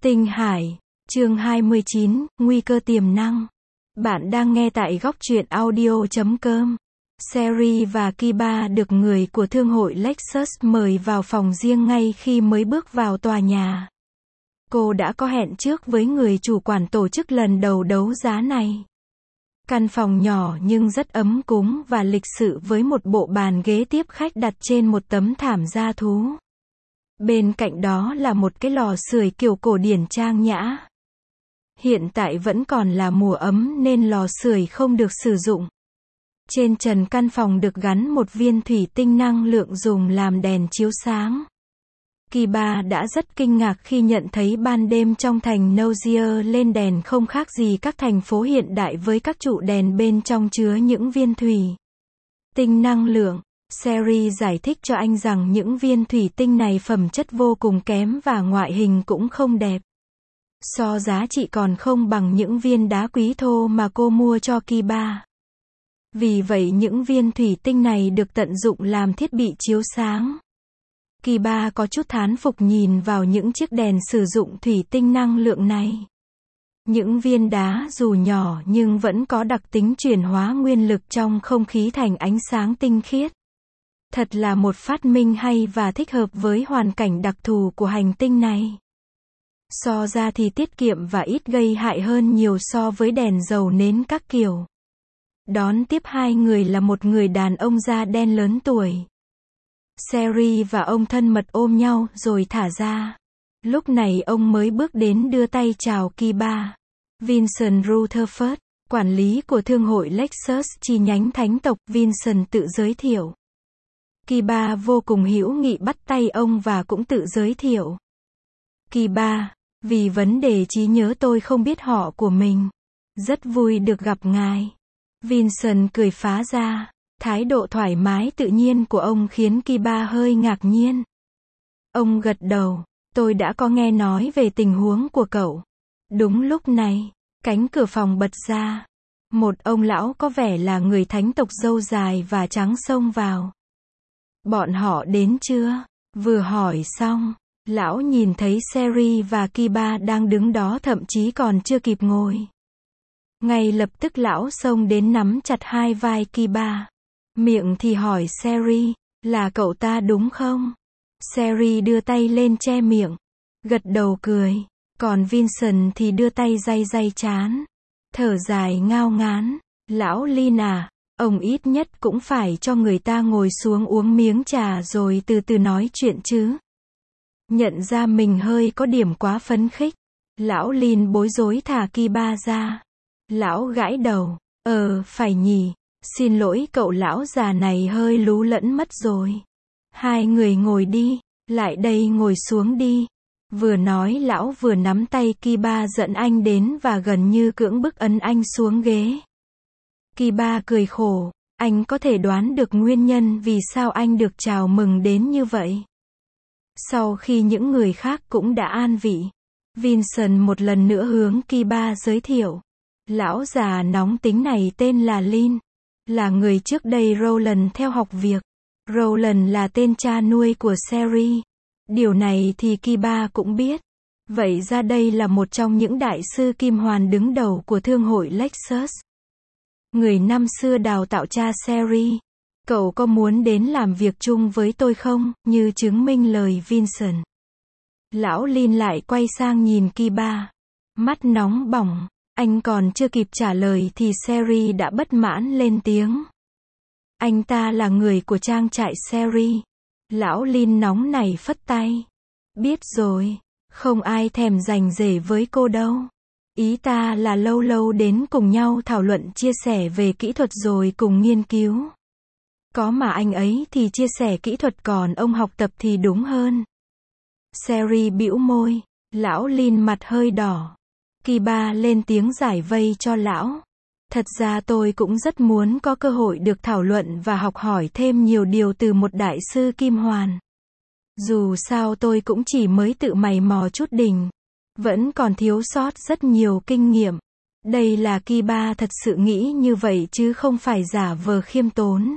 Tinh Hải, chương 29, Nguy cơ tiềm năng. Bạn đang nghe tại góc truyện audio.com. Sherry và Kiba được người của thương hội Lexus mời vào phòng riêng ngay khi mới bước vào tòa nhà. Cô đã có hẹn trước với người chủ quản tổ chức lần đầu đấu giá này. Căn phòng nhỏ nhưng rất ấm cúng và lịch sự với một bộ bàn ghế tiếp khách đặt trên một tấm thảm da thú. Bên cạnh đó là một cái lò sưởi kiểu cổ điển trang nhã. Hiện tại vẫn còn là mùa ấm nên lò sưởi không được sử dụng. Trên trần căn phòng được gắn một viên thủy tinh năng lượng dùng làm đèn chiếu sáng. Kiba đã rất kinh ngạc khi nhận thấy ban đêm trong thành Nozier lên đèn không khác gì các thành phố hiện đại với các trụ đèn bên trong chứa những viên thủy tinh năng lượng. Sherry giải thích cho anh rằng những viên thủy tinh này phẩm chất vô cùng kém và ngoại hình cũng không đẹp. So giá trị còn không bằng những viên đá quý thô mà cô mua cho Kiba. Vì vậy những viên thủy tinh này được tận dụng làm thiết bị chiếu sáng. Kiba có chút thán phục nhìn vào những chiếc đèn sử dụng thủy tinh năng lượng này. Những viên đá dù nhỏ nhưng vẫn có đặc tính chuyển hóa nguyên lực trong không khí thành ánh sáng tinh khiết. Thật là một phát minh hay và thích hợp với hoàn cảnh đặc thù của hành tinh này. So ra thì tiết kiệm và ít gây hại hơn nhiều so với đèn dầu nến các kiểu. Đón tiếp hai người là một người đàn ông da đen lớn tuổi. Sherry và ông thân mật ôm nhau rồi thả ra. Lúc này ông mới bước đến đưa tay chào Kiba. Vincent Rutherford, quản lý của thương hội Lexus chi nhánh thánh tộc, Vincent tự giới thiệu. Kiba vô cùng hữu nghị bắt tay ông và cũng tự giới thiệu. Kiba, vì vấn đề trí nhớ tôi không biết họ của mình. Rất vui được gặp ngài. Vincent cười phá ra. Thái độ thoải mái tự nhiên của ông khiến Kiba hơi ngạc nhiên. Ông gật đầu. Tôi đã có nghe nói về tình huống của cậu. Đúng lúc này, cánh cửa phòng bật ra. Một ông lão có vẻ là người thánh tộc râu dài và trắng xông vào. Bọn họ đến chưa? Vừa hỏi xong, lão nhìn thấy Sherry và Kiba đang đứng đó thậm chí còn chưa kịp ngồi. Ngay lập tức lão xông đến nắm chặt hai vai Kiba. Miệng thì hỏi Sherry, là cậu ta đúng không? Sherry đưa tay lên che miệng, gật đầu cười. Còn Vincent thì đưa tay day day trán, thở dài ngao ngán. Lão Lin à, ông ít nhất cũng phải cho người ta ngồi xuống uống miếng trà rồi từ từ nói chuyện chứ. Nhận ra mình hơi có điểm quá phấn khích, lão Lin bối rối thả Kiba ra. Lão gãi đầu, phải nhỉ, xin lỗi cậu lão già này hơi lú lẫn mất rồi. Hai người ngồi đi, lại đây ngồi xuống đi. Vừa nói lão vừa nắm tay Kiba dẫn anh đến và gần như cưỡng bức ấn anh xuống ghế. Kiba cười khổ, anh có thể đoán được nguyên nhân vì sao anh được chào mừng đến như vậy. Sau khi những người khác cũng đã an vị, Vincent một lần nữa hướng Kiba giới thiệu. Lão già nóng tính này tên là Lin, là người trước đây Roland theo học việc. Roland là tên cha nuôi của Sherry. Điều này thì Kiba cũng biết. Vậy ra đây là một trong những đại sư kim hoàn đứng đầu của thương hội Lexus. Người năm xưa đào tạo cha Sherry. Cậu có muốn đến làm việc chung với tôi không, như chứng minh lời Vincent. Lão Lin lại quay sang nhìn Kiba. Mắt nóng bỏng. Anh còn chưa kịp trả lời thì Sherry đã bất mãn lên tiếng. Anh ta là người của trang trại Sherry. Lão Lin nóng nảy phất tay. Biết rồi, không ai thèm rành rể với cô đâu. Ý ta là lâu lâu đến cùng nhau thảo luận chia sẻ về kỹ thuật rồi cùng nghiên cứu. Có mà anh ấy thì chia sẻ kỹ thuật còn ông học tập thì đúng hơn. Sherry bĩu môi, lão Lin mặt hơi đỏ. Kiba lên tiếng giải vây cho lão. Thật ra tôi cũng rất muốn có cơ hội được thảo luận và học hỏi thêm nhiều điều từ một đại sư kim hoàn. Dù sao tôi cũng chỉ mới tự mày mò chút đỉnh. Vẫn còn thiếu sót rất nhiều kinh nghiệm. Đây là Kiba thật sự nghĩ như vậy chứ không phải giả vờ khiêm tốn.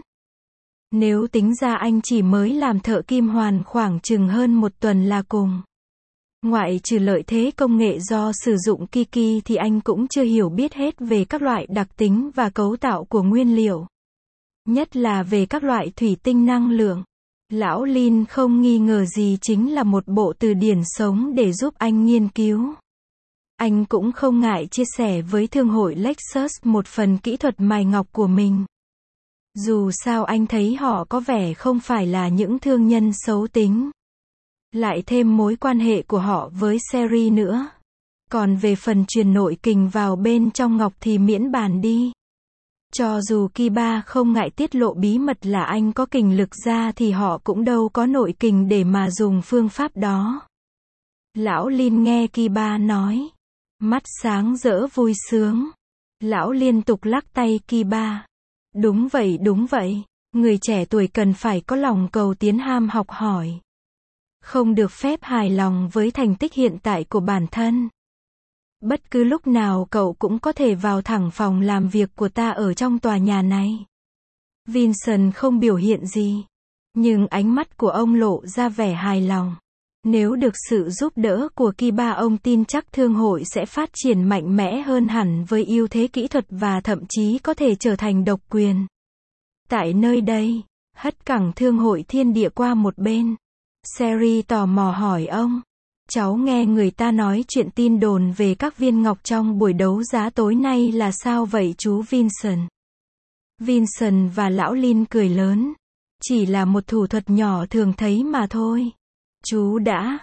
Nếu tính ra anh chỉ mới làm thợ kim hoàn khoảng chừng hơn một tuần là cùng. Ngoại trừ lợi thế công nghệ do sử dụng Kiki thì anh cũng chưa hiểu biết hết về các loại đặc tính và cấu tạo của nguyên liệu. Nhất là về các loại thủy tinh năng lượng. Lão Lin không nghi ngờ gì chính là một bộ từ điển sống để giúp anh nghiên cứu. Anh cũng không ngại chia sẻ với thương hội Lexus một phần kỹ thuật mài ngọc của mình. Dù sao anh thấy họ có vẻ không phải là những thương nhân xấu tính. Lại thêm mối quan hệ của họ với Sherry nữa. Còn về phần truyền nội kình vào bên trong ngọc thì miễn bàn đi. Cho dù Kiba không ngại tiết lộ bí mật là anh có kình lực ra thì họ cũng đâu có nội kình để mà dùng phương pháp đó. Lão Lin nghe Kiba nói. Mắt sáng rỡ vui sướng. Lão liên tục lắc tay Kiba. Đúng vậy, đúng vậy. Người trẻ tuổi cần phải có lòng cầu tiến ham học hỏi. Không được phép hài lòng với thành tích hiện tại của bản thân. Bất cứ lúc nào cậu cũng có thể vào thẳng phòng làm việc của ta ở trong tòa nhà này. Vincent không biểu hiện gì. Nhưng ánh mắt của ông lộ ra vẻ hài lòng. Nếu được sự giúp đỡ của Kiba, ông tin chắc thương hội sẽ phát triển mạnh mẽ hơn hẳn với ưu thế kỹ thuật và thậm chí có thể trở thành độc quyền. Tại nơi đây, hất cẳng thương hội thiên địa qua một bên. Sherry tò mò hỏi ông. Cháu nghe người ta nói chuyện tin đồn về các viên ngọc trong buổi đấu giá tối nay là sao vậy chú Vincent? Vincent và lão Lin cười lớn. Chỉ là một thủ thuật nhỏ thường thấy mà thôi. Chú đã,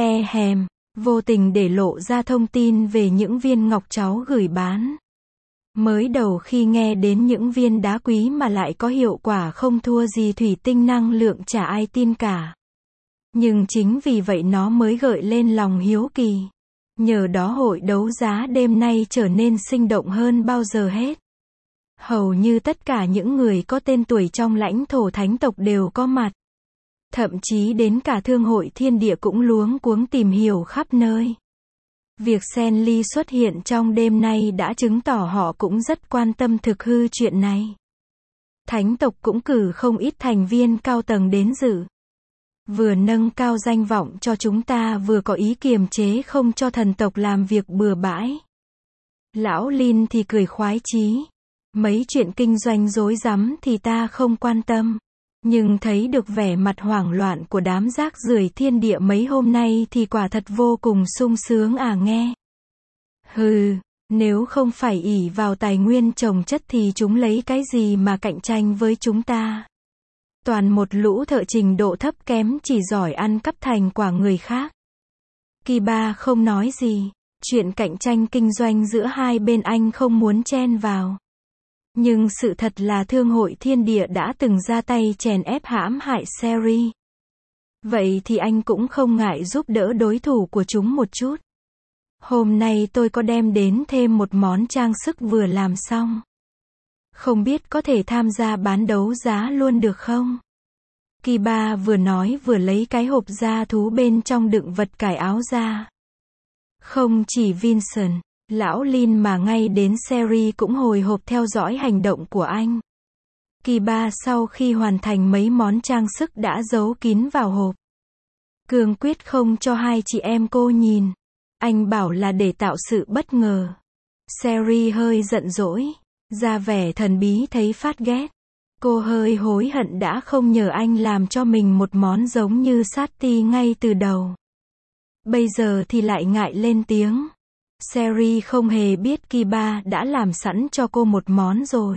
vô tình để lộ ra thông tin về những viên ngọc cháu gửi bán. Mới đầu khi nghe đến những viên đá quý mà lại có hiệu quả không thua gì thủy tinh năng lượng chả ai tin cả. Nhưng chính vì vậy nó mới gợi lên lòng hiếu kỳ. Nhờ đó hội đấu giá đêm nay trở nên sinh động hơn bao giờ hết. Hầu như tất cả những người có tên tuổi trong lãnh thổ thánh tộc đều có mặt. Thậm chí đến cả thương hội thiên địa cũng luống cuống tìm hiểu khắp nơi. Việc Senli xuất hiện trong đêm nay đã chứng tỏ họ cũng rất quan tâm thực hư chuyện này. Thánh tộc cũng cử không ít thành viên cao tầng đến dự. Vừa nâng cao danh vọng cho chúng ta vừa có ý kiềm chế không cho thần tộc làm việc bừa bãi. Lão Lin thì cười khoái chí. Mấy chuyện kinh doanh rối rắm thì ta không quan tâm. Nhưng thấy được vẻ mặt hoảng loạn của đám rác rưởi thiên địa mấy hôm nay thì quả thật vô cùng sung sướng à nghe. Hừ, nếu không phải ỷ vào tài nguyên trồng chất thì chúng lấy cái gì mà cạnh tranh với chúng ta. Toàn một lũ thợ trình độ thấp kém chỉ giỏi ăn cắp thành quả người khác. Kiba không nói gì, chuyện cạnh tranh kinh doanh giữa hai bên anh không muốn chen vào. Nhưng sự thật là thương hội thiên địa đã từng ra tay chèn ép hãm hại Sherry. Vậy thì anh cũng không ngại giúp đỡ đối thủ của chúng một chút. Hôm nay tôi có đem đến thêm một món trang sức vừa làm xong. Không biết có thể tham gia bán đấu giá luôn được không? Kiba vừa nói vừa lấy cái hộp da thú bên trong đựng vật cải áo ra. Không chỉ Vincent, lão Lin mà ngay đến Sherry cũng hồi hộp theo dõi hành động của anh. Kiba sau khi hoàn thành mấy món trang sức đã giấu kín vào hộp. Cương quyết không cho hai chị em cô nhìn. Anh bảo là để tạo sự bất ngờ. Sherry hơi giận dỗi, ra vẻ thần bí thấy phát ghét. Cô hơi hối hận đã không nhờ anh làm cho mình một món giống như Sati ngay từ đầu. Bây giờ thì lại ngại lên tiếng. Sherry không hề biết Kiba đã làm sẵn cho cô một món rồi.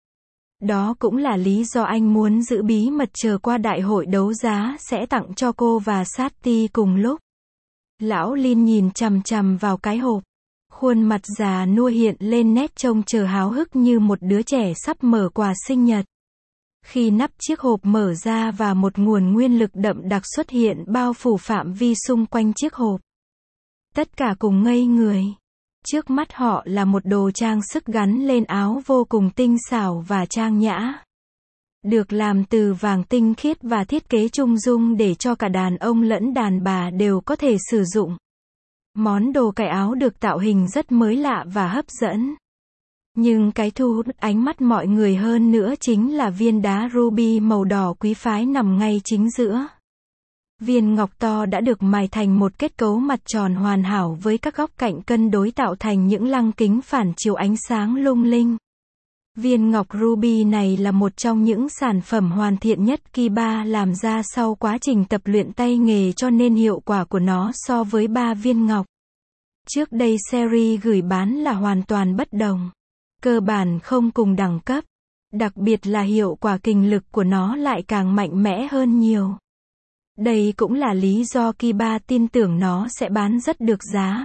Đó cũng là lý do anh muốn giữ bí mật chờ qua đại hội đấu giá sẽ tặng cho cô và Sati cùng lúc. Lão Lin nhìn chằm chằm vào cái hộp. Khuôn mặt già nua hiện lên nét trông chờ háo hức như một đứa trẻ sắp mở quà sinh nhật. Khi nắp chiếc hộp mở ra và một nguồn nguyên lực đậm đặc xuất hiện bao phủ phạm vi xung quanh chiếc hộp. Tất cả cùng ngây người. Trước mắt họ là một đồ trang sức gắn lên áo vô cùng tinh xảo và trang nhã. Được làm từ vàng tinh khiết và thiết kế trung dung để cho cả đàn ông lẫn đàn bà đều có thể sử dụng. Món đồ cài áo được tạo hình rất mới lạ và hấp dẫn. Nhưng cái thu hút ánh mắt mọi người hơn nữa chính là viên đá ruby màu đỏ quý phái nằm ngay chính giữa. Viên ngọc to đã được mài thành một kết cấu mặt tròn hoàn hảo với các góc cạnh cân đối tạo thành những lăng kính phản chiếu ánh sáng lung linh. Viên ngọc ruby này là một trong những sản phẩm hoàn thiện nhất Kiba làm ra sau quá trình tập luyện tay nghề, cho nên hiệu quả của nó so với 3 viên ngọc trước đây series gửi bán là hoàn toàn bất đồng. Cơ bản không cùng đẳng cấp. Đặc biệt là hiệu quả kình lực của nó lại càng mạnh mẽ hơn nhiều. Đây cũng là lý do Kiba tin tưởng nó sẽ bán rất được giá.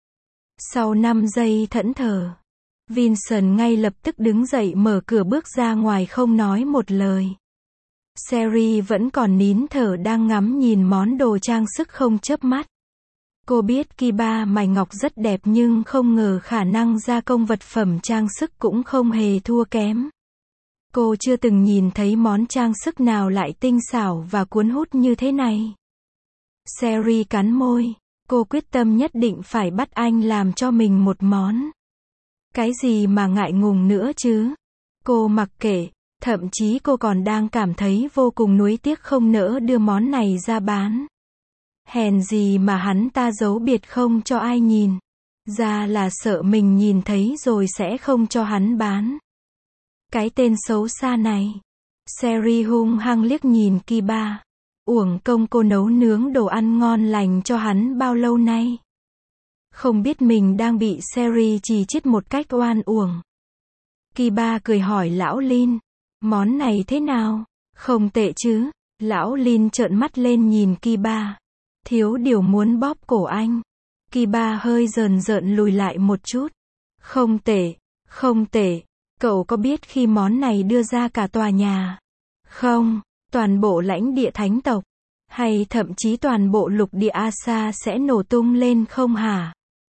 Sau 5 giây thẫn thờ, Vincent ngay lập tức đứng dậy mở cửa bước ra ngoài không nói một lời. Sherry vẫn còn nín thở đang ngắm nhìn món đồ trang sức không chớp mắt. Cô biết Kiba mài ngọc rất đẹp nhưng không ngờ khả năng gia công vật phẩm trang sức cũng không hề thua kém. Cô chưa từng nhìn thấy món trang sức nào lại tinh xảo và cuốn hút như thế này. Sherry cắn môi. Cô quyết tâm nhất định phải bắt anh làm cho mình một món. Cái gì mà ngại ngùng nữa chứ? Cô mặc kệ. Thậm chí cô còn đang cảm thấy vô cùng nuối tiếc không nỡ đưa món này ra bán. Hèn gì mà hắn ta giấu biệt không cho ai nhìn. Ra là sợ mình nhìn thấy rồi sẽ không cho hắn bán. Cái tên xấu xa này. Sherry hung hăng liếc nhìn Kiba. Uổng công cô nấu nướng đồ ăn ngon lành cho hắn bao lâu nay. Không biết mình đang bị Sherry chỉ trích một cách oan uổng. Kiba cười hỏi lão Lin. Món này thế nào? Không tệ chứ? Lão Lin trợn mắt lên nhìn Kiba. Thiếu điều muốn bóp cổ anh. Kiba hơi rờn rợn lùi lại một chút. Không tệ, không tệ. Cậu có biết khi món này đưa ra cả tòa nhà? Không, toàn bộ lãnh địa thánh tộc. Hay thậm chí toàn bộ lục địa Asa sẽ nổ tung lên không hả?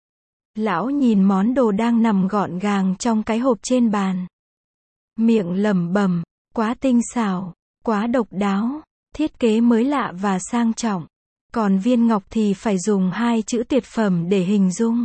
Lão nhìn món đồ đang nằm gọn gàng trong cái hộp trên bàn. Miệng lẩm bẩm, quá tinh xảo, quá độc đáo, thiết kế mới lạ và sang trọng. Còn viên ngọc thì phải dùng 2 chữ tuyệt phẩm để hình dung.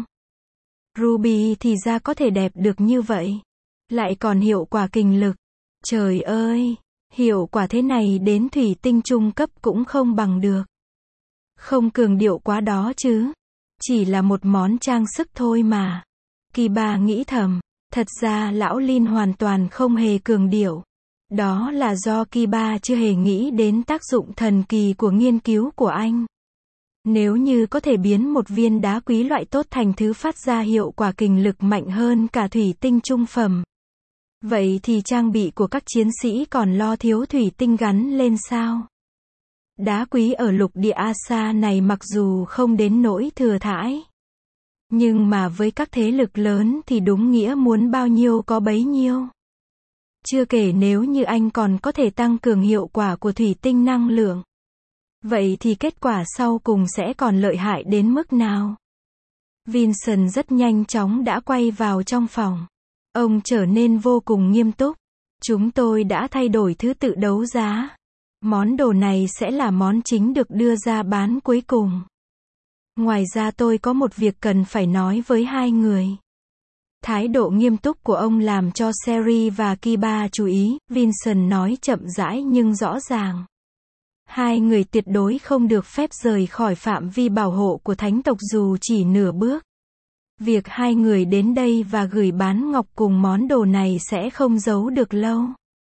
Ruby thì ra có thể đẹp được như vậy. Lại còn hiệu quả kình lực. Trời ơi, hiệu quả thế này đến thủy tinh trung cấp cũng không bằng được. Không cường điệu quá đó chứ. Chỉ là một món trang sức thôi mà. Kiba nghĩ thầm. Thật ra lão Lin hoàn toàn không hề cường điệu. Đó là do Kiba chưa hề nghĩ đến tác dụng thần kỳ của nghiên cứu của anh. Nếu như có thể biến một viên đá quý loại tốt thành thứ phát ra hiệu quả kình lực mạnh hơn cả thủy tinh trung phẩm. Vậy thì trang bị của các chiến sĩ còn lo thiếu thủy tinh gắn lên sao? Đá quý ở lục địa Asa này mặc dù không đến nỗi thừa thãi. Nhưng mà với các thế lực lớn thì đúng nghĩa muốn bao nhiêu có bấy nhiêu. Chưa kể nếu như anh còn có thể tăng cường hiệu quả của thủy tinh năng lượng. Vậy thì kết quả sau cùng sẽ còn lợi hại đến mức nào? Vincent rất nhanh chóng đã quay vào trong phòng. Ông trở nên vô cùng nghiêm túc. Chúng tôi đã thay đổi thứ tự đấu giá. Món đồ này sẽ là món chính được đưa ra bán cuối cùng. Ngoài ra tôi có một việc cần phải nói với hai người. Thái độ nghiêm túc của ông làm cho Sherry và Kiba chú ý. Vincent nói chậm rãi nhưng rõ ràng. Hai người tuyệt đối không được phép rời khỏi phạm vi bảo hộ của thánh tộc dù chỉ nửa bước. Việc hai người đến đây và gửi bán ngọc cùng món đồ này sẽ không giấu được lâu.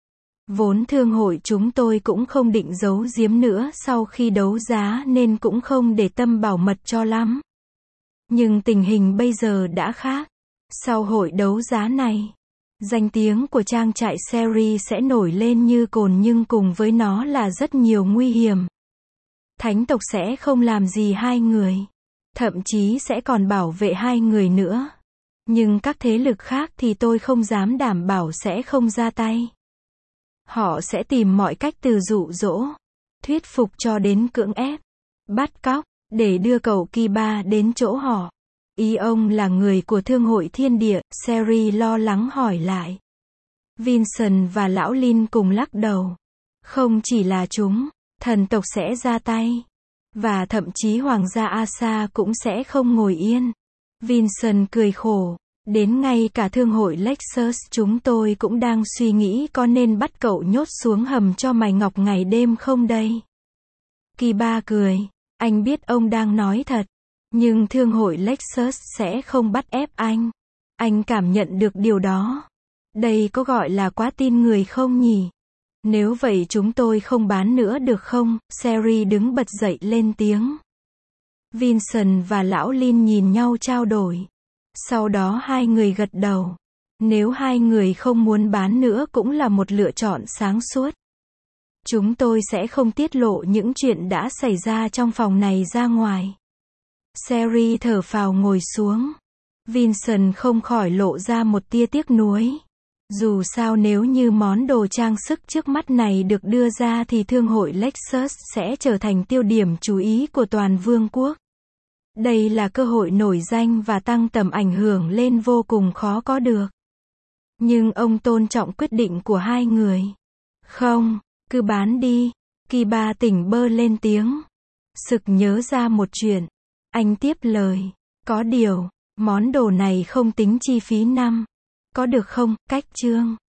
Vốn thương hội chúng tôi cũng không định giấu giếm nữa sau khi đấu giá nên cũng không để tâm bảo mật cho lắm. Nhưng tình hình bây giờ đã khác. Sau hội đấu giá này, danh tiếng của trang trại Sherry sẽ nổi lên như cồn nhưng cùng với nó là rất nhiều nguy hiểm. Thánh tộc sẽ không làm gì hai người. Thậm chí sẽ còn bảo vệ hai người nữa. Nhưng các thế lực khác thì tôi không dám đảm bảo sẽ không ra tay. Họ sẽ tìm mọi cách từ dụ dỗ, thuyết phục cho đến cưỡng ép, bắt cóc, để đưa cậu Kiba đến chỗ họ. Ý ông là người của Thương hội Thiên Địa, Sherry lo lắng hỏi lại. Vincent và lão Lin cùng lắc đầu. Không chỉ là chúng, thần tộc sẽ ra tay. Và thậm chí Hoàng gia Asa cũng sẽ không ngồi yên. Vincent cười khổ. Đến ngay cả Thương hội Lexus chúng tôi cũng đang suy nghĩ có nên bắt cậu nhốt xuống hầm cho mài ngọc ngày đêm không đây. Kiba cười. Anh biết ông đang nói thật. Nhưng thương hội Lexus sẽ không bắt ép anh. Anh cảm nhận được điều đó. Đây có gọi là quá tin người không nhỉ? Nếu vậy chúng tôi không bán nữa được không? Sherry đứng bật dậy lên tiếng. Vincent và lão Lin nhìn nhau trao đổi. Sau đó hai người gật đầu. Nếu hai người không muốn bán nữa cũng là một lựa chọn sáng suốt. Chúng tôi sẽ không tiết lộ những chuyện đã xảy ra trong phòng này ra ngoài. Sherry thở phào ngồi xuống. Vincent không khỏi lộ ra một tia tiếc nuối. Dù sao nếu như món đồ trang sức trước mắt này được đưa ra thì thương hội Lexus sẽ trở thành tiêu điểm chú ý của toàn vương quốc. Đây là cơ hội nổi danh và tăng tầm ảnh hưởng lên vô cùng khó có được. Nhưng ông tôn trọng quyết định của hai người. Không, cứ bán đi. Kiba tỉnh bơ lên tiếng. Sực nhớ ra một chuyện. Anh tiếp lời. Có điều, món đồ này không tính chi phí năm. Có được không, Cách Trương?